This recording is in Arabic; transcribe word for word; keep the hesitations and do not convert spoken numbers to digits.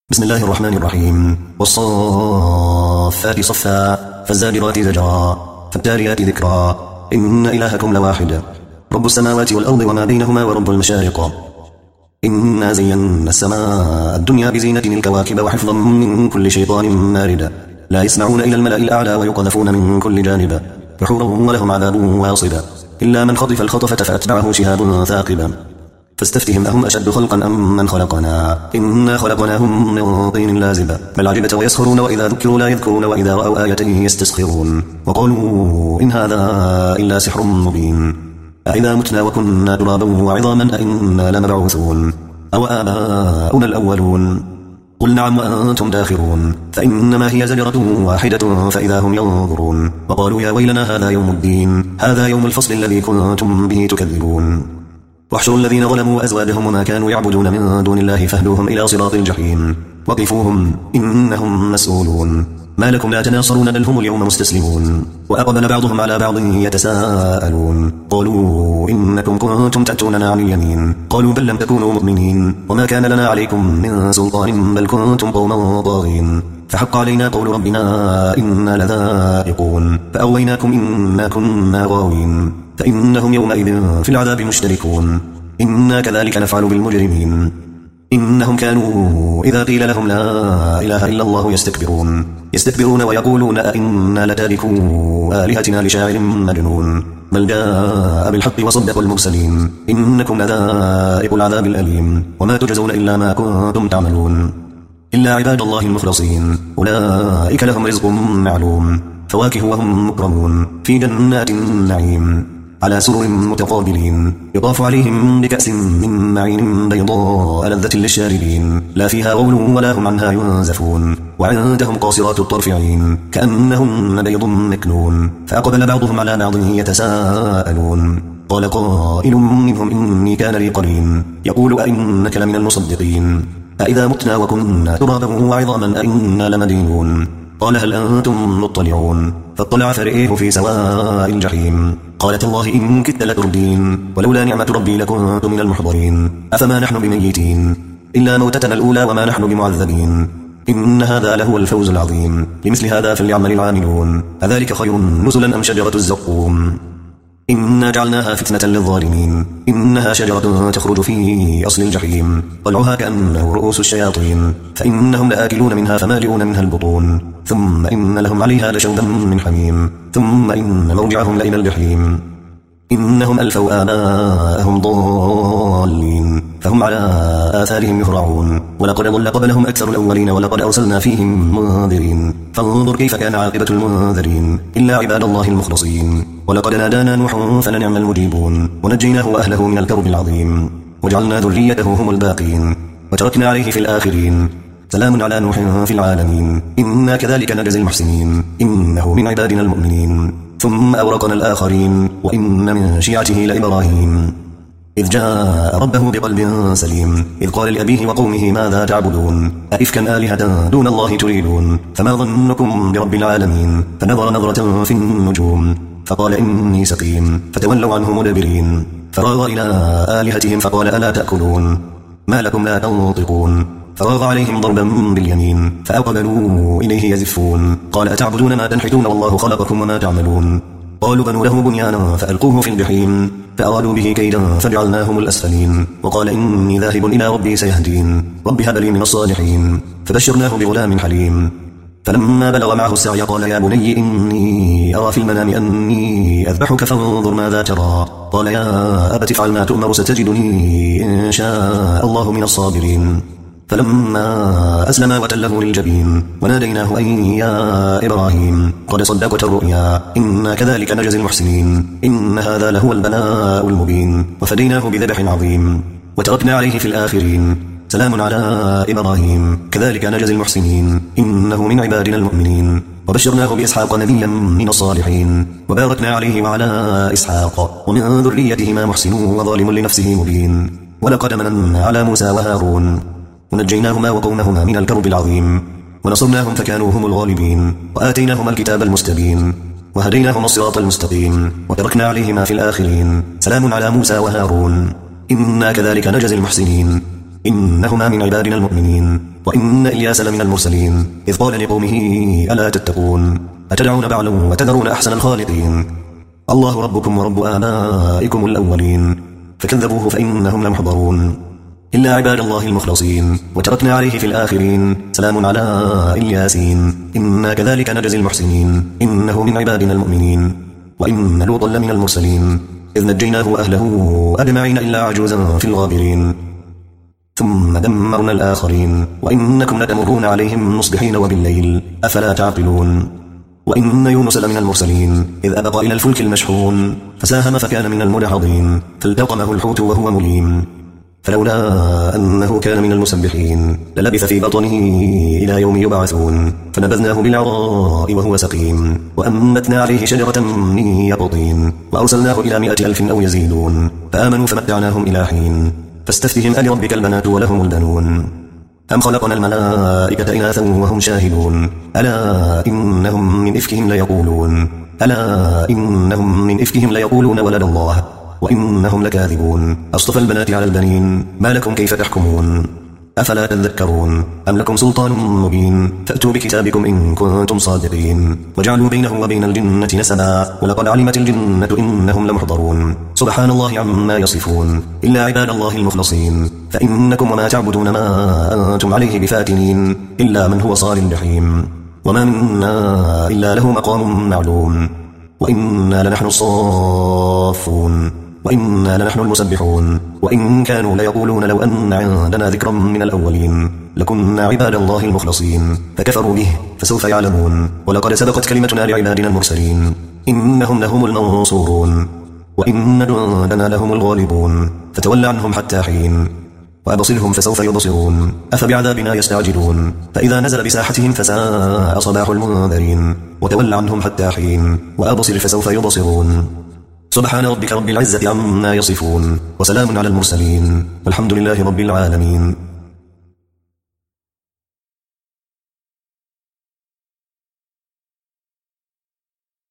بسم الله الرحمن الرحيم. والصافات صفا فالزاجرات زجرا فالتاليات ذكرا إن إلهكم لواحد رب السماوات والأرض وما بينهما ورب المشارق. إنا زينا السماء الدنيا بزينة الكواكب وحفظا من كل شيطان مارد لا يسمعون إلى الملأ الأعلى ويقذفون من كل جانب دحورا ولهم عذاب واصب إلا من خطف الخطفة فأتبعه شهاب ثاقب فاستفتهم أهم أشد خلقا أم من خلقنا إنا خلقناهم من طين لازب بل عجبت ويسخرون وإذا ذكروا لا يذكرون وإذا رأوا آية يستسخرون وقالوا إن هذا إلا سحر مبين أإذا متنا وكنا ترابا وعظاما أإنا لمبعوثون أو آباؤنا الأولون قل نعم وأنتم داخرون فإنما هي زجرة واحدة فإذا هم ينظرون وقالوا يا ويلنا هذا يوم الدين هذا يوم الفصل الذي كنتم به تكذبون واحشروا الذين ظلموا وأزواجهم وما كانوا يعبدون من دون الله فاهدوهم إلى صراط الجحيم وقفوهم إنهم مسؤولون ما لكم لا تناصرون بل هم اليوم مستسلمون وأقبل بعضهم على بعض يتساءلون قالوا إنكم كنتم تأتوننا عن اليمين قالوا بل لم تكونوا مؤمنين وما كان لنا عليكم من سلطان بل كنتم قوما طاغين فحق علينا قول ربنا إنا لذائقون فأغويناكم إنا كنا غاوين فإنهم يومئذ في العذاب مشتركون إنا كذلك نفعل بالمجرمين إنهم كانوا إذا قيل لهم لا إله إلا الله يستكبرون يستكبرون ويقولون أئنا لتاركو آلهتنا لشاعر مجنون بل جاء بالحق وصدق المرسلين إنكم لذائق العذاب الأليم وما تجزون إلا ما كنتم تعملون إلا عباد الله المخلصين أولئك لهم رزق معلوم فواكه وهم مكرمون في جنات النعيم على سرر متقابلين يطاف عليهم بكأس من معين بيضاء لذة للشاربين لا فيها غول ولا هم عنها ينزفون وعندهم قاصرات الطرف عين كأنهن بيض مكنون فأقبل بعضهم على بعض يتساءلون قال قائل منهم إني كان لي قرين يقول أئنك لمن المصدقين أئذا متنا وكنا ترابا وعظاما أئنا لمدينون قال هل أنتم مطلعون فاطلع فرئيه في سواء الجحيم قالت الله إن كدت لتردين ولولا نعمة ربي لكنت من المحضرين أفما نحن بميتين إلا موتتنا الأولى وما نحن بمعذبين إن هذا لهو الفوز العظيم لمثل هذا فليعمل العاملون أذلك خير نزلا أم شجرة الزقوم إنا جعلناها فتنة للظالمين إنها شجرة تخرج في أصل الجحيم طلعها كأنه رؤوس الشياطين فإنهم لآكلون منها فمالئون منها البطون ثم إن لهم عليها لشوبا من حميم ثم إن مرجعهم لإلى الجحيم إنهم ألفوا آباءهم ضالين فهم على آثارهم يهرعون ولقد ضل قبلهم أكثر الأولين ولقد أرسلنا فيهم منذرين فانظر كيف كان عاقبة المنذرين إلا عباد الله المخلصين ولقد نادانا نوح فلنعم المجيبون ونجيناه وأهله من الكرب العظيم وجعلنا ذريته هم الباقين وتركنا عليه في الآخرين سلام على نوح في العالمين إنا كذلك نجزي المحسنين إنه من عبادنا المؤمنين ثم أورقنا الآخرين وإن من شيعته لإبراهيم إذ جاء ربه بقلب سليم إذ قال لأبيه وقومه ماذا تعبدون أئفكا آلهة دون الله تريدون فما ظنكم برب العالمين فنظر نظرة في النجوم فقال إني سقيم فتولوا عنه مدبرين فراغ إلى آلهتهم فقال ألا تأكلون ما لكم لا تنطقون فراغ عليهم ضربا باليمين فأقبلوا إليه يزفون قال أتعبدون ما تنحتون والله خلقكم وما تعملون قالوا بنوا له بنيانا فألقوه في الجحيم فأرادوا به كيدا فجعلناهم الأسفلين وقال إني ذاهب إلى ربي سيهدين رب هب لي من الصالحين فبشرناه بغلام حليم فلما بلغ معه السعي قال يا بني إني أرى في المنام أني أذبحك فانظر ماذا ترى قال يا أبت افعل ما تؤمر ستجدني إن شاء الله من الصابرين فلما أسلم وتله للجبين وناديناه أن يا إبراهيم قد صدقت الرؤيا إنا كذلك نجزي المحسنين إن هذا لهو البلاء المبين وفديناه بذبح عظيم وتركنا عليه في الآخرين سلام على إبراهيم كذلك نجزي المحسنين إنه من عبادنا المؤمنين وبشرناه بإسحاق نبيا من الصالحين وباركنا عليه وعلى إسحاق ومن ذريتهما محسن وظالم لنفسه مبين ولقد مننا على موسى وهارون ونجيناهما وقومهما من الكرب العظيم ونصرناهم فكانوا هم الغالبين وآتيناهما الكتاب المستبين وهديناهما الصراط المستقيم وتركنا عليهما في الآخرين سلام على موسى وهارون إنا كذلك نجزي المحسنين إنهما من عبادنا المؤمنين وإن إلياس لمن المرسلين إذ قال لقومه ألا تتقون أتدعون بعلا وتذرون أحسن الخالقين الله ربكم ورب آبائكم الأولين فكذبوه فإنهم لمحضرون إلا عباد الله المخلصين وتركنا عليه في الآخرين سلام على الياسين إنا كذلك نجزي المحسنين إنه من عبادنا المؤمنين وإن لوطا لمن المرسلين إذ نجيناه وأهله أجمعين إلا عجوزا في الغابرين ثم دمرنا الآخرين وإنكم لتمرون عليهم مصبحين وبالليل أفلا تعقلون وإن يونس لمن المرسلين إذ أبق إلى الفلك المشحون فساهم فكان من المدحضين فالتقمه الحوت وهو مليم فلولا أنه كان من المسبحين للبث في بطنه إلى يوم يبعثون فنبذناه بالعراء وهو سقيم وأنبتنا عليه شجرة من يقطين وأرسلناه إلى مائة ألف أو يزيدون فآمنوا فمتعناهم إلى حين فاستفتهم ألربك البنات ولهم البنون أم خلقنا الملائكة إناثا وهم شاهدون ألا إنهم من إفكهم ليقولون ألا إنهم من إفكهم ليقولون ولد الله وإنهم لكاذبون أصطفى البنات على البنين ما لكم كيف تحكمون أفلا تذكرون أم لكم سلطان مبين فأتوا بكتابكم إن كنتم صادقين وجعلوا بينه وبين الجنة نسبا ولقد علمت الجنة إنهم لمحضرون سبحان الله عما يصفون إلا عباد الله المخلصين فإنكم وما تعبدون ما أنتم عليه بفاتنين إلا من هو صال الجحيم وما منا إلا له مقام معلوم وإنا لنحن الصافون وإنا لنحن المسبحون وإن كانوا ليقولون لو أن عندنا ذكرا من الأولين لكنا عباد الله المخلصين فكفروا به فسوف يعلمون ولقد سبقت كلمتنا لعبادنا المرسلين إنهم لهم المنصورون وإن جندنا لهم الغالبون فتول عنهم حتى حين وأبصرهم فسوف يبصرون أفبعذابنا يستعجلون فإذا نزل بساحتهم فساء صباح المنذرين وتول عنهم حتى حين وأبصر فسوف يبصرون سبحان ربك رب العزة عما يصفون وسلام على المرسلين والحمد لله رب العالمين.